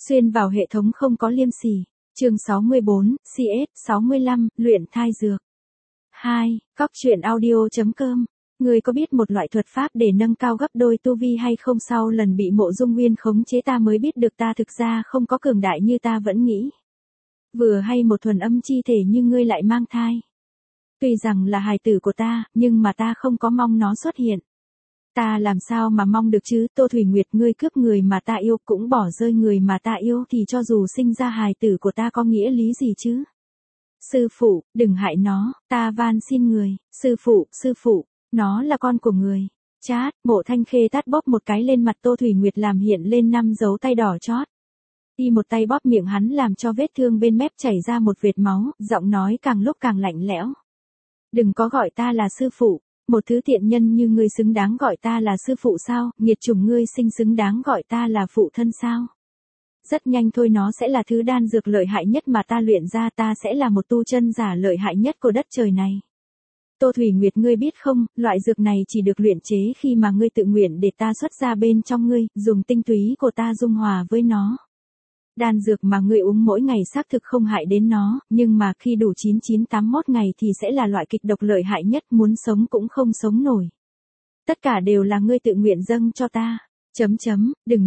Xuyên vào hệ thống không có liêm sỉ. Chương 64, CS 65, luyện thai dược. 2. Cóc truyện audio.com. Người có biết một loại thuật pháp để nâng cao gấp đôi tu vi hay không? Sau lần bị Mộ Dung Nguyên khống chế ta mới biết được ta thực ra không có cường đại như ta vẫn nghĩ. Vừa hay một thuần âm chi thể như ngươi lại mang thai. Tuy rằng là hài tử của ta, nhưng mà ta không có mong nó xuất hiện. Ta làm sao mà mong được chứ? Tô Thủy Nguyệt, ngươi cướp người mà ta yêu, cũng bỏ rơi người mà ta yêu, thì cho dù sinh ra hài tử của ta có nghĩa lý gì chứ? Sư phụ, đừng hại nó, ta van xin người. Sư phụ, nó là con của người. Chát, Mộ Thanh Khê tát bóp một cái lên mặt Tô Thủy Nguyệt làm hiện lên 5 dấu tay đỏ chót. Y một tay bóp miệng hắn làm cho vết thương bên mép chảy ra một vệt máu, giọng nói càng lúc càng lạnh lẽo. Đừng có gọi ta là sư phụ. Một thứ tiện nhân như ngươi xứng đáng gọi ta là sư phụ sao? Nghiệt chủng, ngươi xứng đáng gọi ta là phụ thân sao? Rất nhanh thôi nó sẽ là thứ đan dược lợi hại nhất mà ta luyện ra, ta sẽ là một tu chân giả lợi hại nhất của đất trời này. Tô Thủy Nguyệt, ngươi biết không, loại dược này chỉ được luyện chế khi mà ngươi tự nguyện để ta xuất ra bên trong ngươi, dùng tinh túy của ta dung hòa với nó. Đan dược mà ngươi uống mỗi ngày xác thực không hại đến nó, nhưng mà khi đủ 9981 ngày thì sẽ là loại kịch độc lợi hại nhất, muốn sống cũng không sống nổi. Tất cả đều là ngươi tự nguyện dâng cho ta. Đừng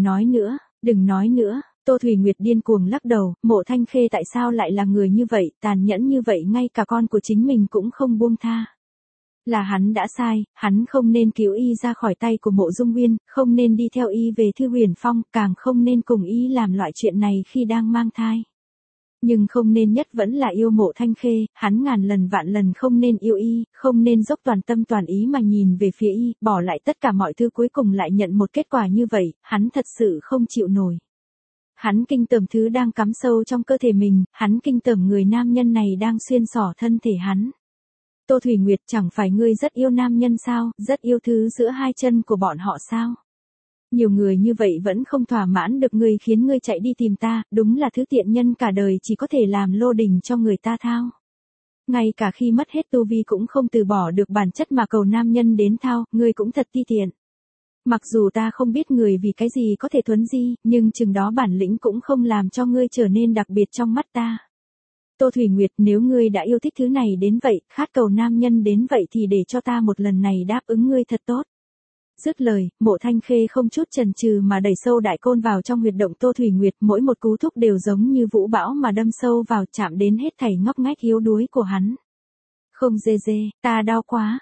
nói nữa. Tô Thủy Nguyệt điên cuồng lắc đầu, Mộ Thanh Khê tại sao lại là người như vậy, tàn nhẫn như vậy, ngay cả con của chính mình cũng không buông tha. Là hắn đã sai, hắn không nên cứu y ra khỏi tay của Mộ Dung Nguyên, không nên đi theo y về Thư Huyền Phong, càng không nên cùng y làm loại chuyện này khi đang mang thai. Nhưng không nên nhất vẫn là yêu Mộ Thanh Khê, hắn ngàn lần vạn lần không nên yêu y, không nên dốc toàn tâm toàn ý mà nhìn về phía y, bỏ lại tất cả mọi thứ cuối cùng lại nhận một kết quả như vậy, hắn thật sự không chịu nổi. Hắn kinh tởm thứ đang cắm sâu trong cơ thể mình, hắn kinh tởm người nam nhân này đang xuyên xỏ thân thể hắn. Tô Thủy Nguyệt, chẳng phải ngươi rất yêu nam nhân sao, rất yêu thứ giữa hai chân của bọn họ sao? Nhiều người như vậy vẫn không thỏa mãn được ngươi, khiến ngươi chạy đi tìm ta, đúng là thứ tiện nhân cả đời chỉ có thể làm lô đình cho người ta thao. Ngay cả khi mất hết tu vi cũng không từ bỏ được bản chất mà cầu nam nhân đến thao, ngươi cũng thật ti tiện. Mặc dù ta không biết người vì cái gì có thể thuấn di, nhưng chừng đó bản lĩnh cũng không làm cho ngươi trở nên đặc biệt trong mắt ta. Tô Thủy Nguyệt, nếu ngươi đã yêu thích thứ này đến vậy, khát cầu nam nhân đến vậy thì để cho ta một lần này đáp ứng ngươi thật tốt. Dứt lời, Mộ Thanh Khê không chút chần chừ mà đẩy sâu đại côn vào trong huyệt động Tô Thủy Nguyệt, mỗi một cú thúc đều giống như vũ bão mà đâm sâu vào, chạm đến hết thảy ngóc ngách yếu đuối của hắn. Không ta đau quá,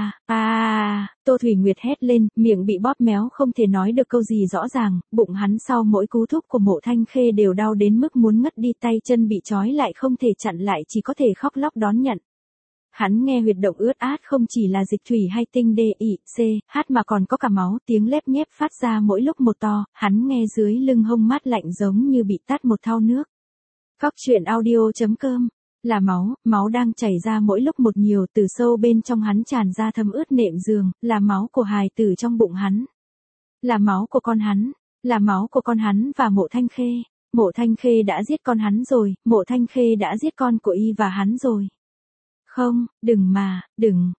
Tô Thủy Nguyệt hét lên, miệng bị bóp méo không thể nói được câu gì rõ ràng, bụng hắn sau mỗi cú thúc của Mộ Thanh Khê đều đau đến mức muốn ngất đi, tay chân bị trói lại không thể chặn lại, chỉ có thể khóc lóc đón nhận. Hắn nghe huyệt động ướt át không chỉ là dịch thủy hay tinh DICH mà còn có cả máu, tiếng lép nhép phát ra mỗi lúc một to, hắn nghe dưới lưng hông mát lạnh giống như bị tát một thau nước. Cóc truyện audio.com. Là máu đang chảy ra mỗi lúc một nhiều, từ sâu bên trong hắn tràn ra thấm ướt nệm giường, là máu của hài tử trong bụng hắn. Là máu của con hắn, là máu của con hắn và Mộ Thanh Khê. Mộ Thanh Khê đã giết con hắn rồi, Mộ Thanh Khê đã giết con của y và hắn rồi. Không, đừng,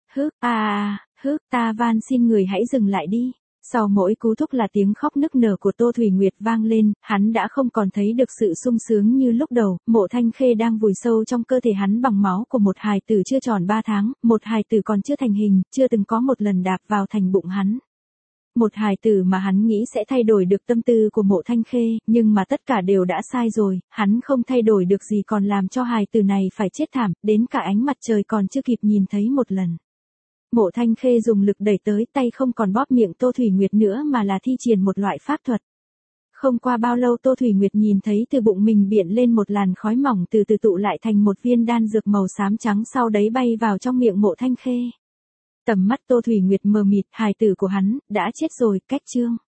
ta van xin người hãy dừng lại đi. Sau mỗi cú thúc là tiếng khóc nức nở của Tô Thủy Nguyệt vang lên, hắn đã không còn thấy được sự sung sướng như lúc đầu, Mộ Thanh Khê đang vùi sâu trong cơ thể hắn bằng máu của một hài tử chưa tròn 3 tháng, một hài tử còn chưa thành hình, chưa từng có một lần đạp vào thành bụng hắn. Một hài tử mà hắn nghĩ sẽ thay đổi được tâm tư của Mộ Thanh Khê, nhưng mà tất cả đều đã sai rồi, hắn không thay đổi được gì còn làm cho hài tử này phải chết thảm, đến cả ánh mặt trời còn chưa kịp nhìn thấy một lần. Mộ Thanh Khê dùng lực đẩy tới, tay không còn bóp miệng Tô Thủy Nguyệt nữa mà là thi triển một loại pháp thuật. Không qua bao lâu Tô Thủy Nguyệt nhìn thấy từ bụng mình biển lên một làn khói mỏng từ từ tụ lại thành một viên đan dược màu xám trắng, sau đấy bay vào trong miệng Mộ Thanh Khê. Tầm mắt Tô Thủy Nguyệt mờ mịt, hài tử của hắn đã chết rồi, cách chương.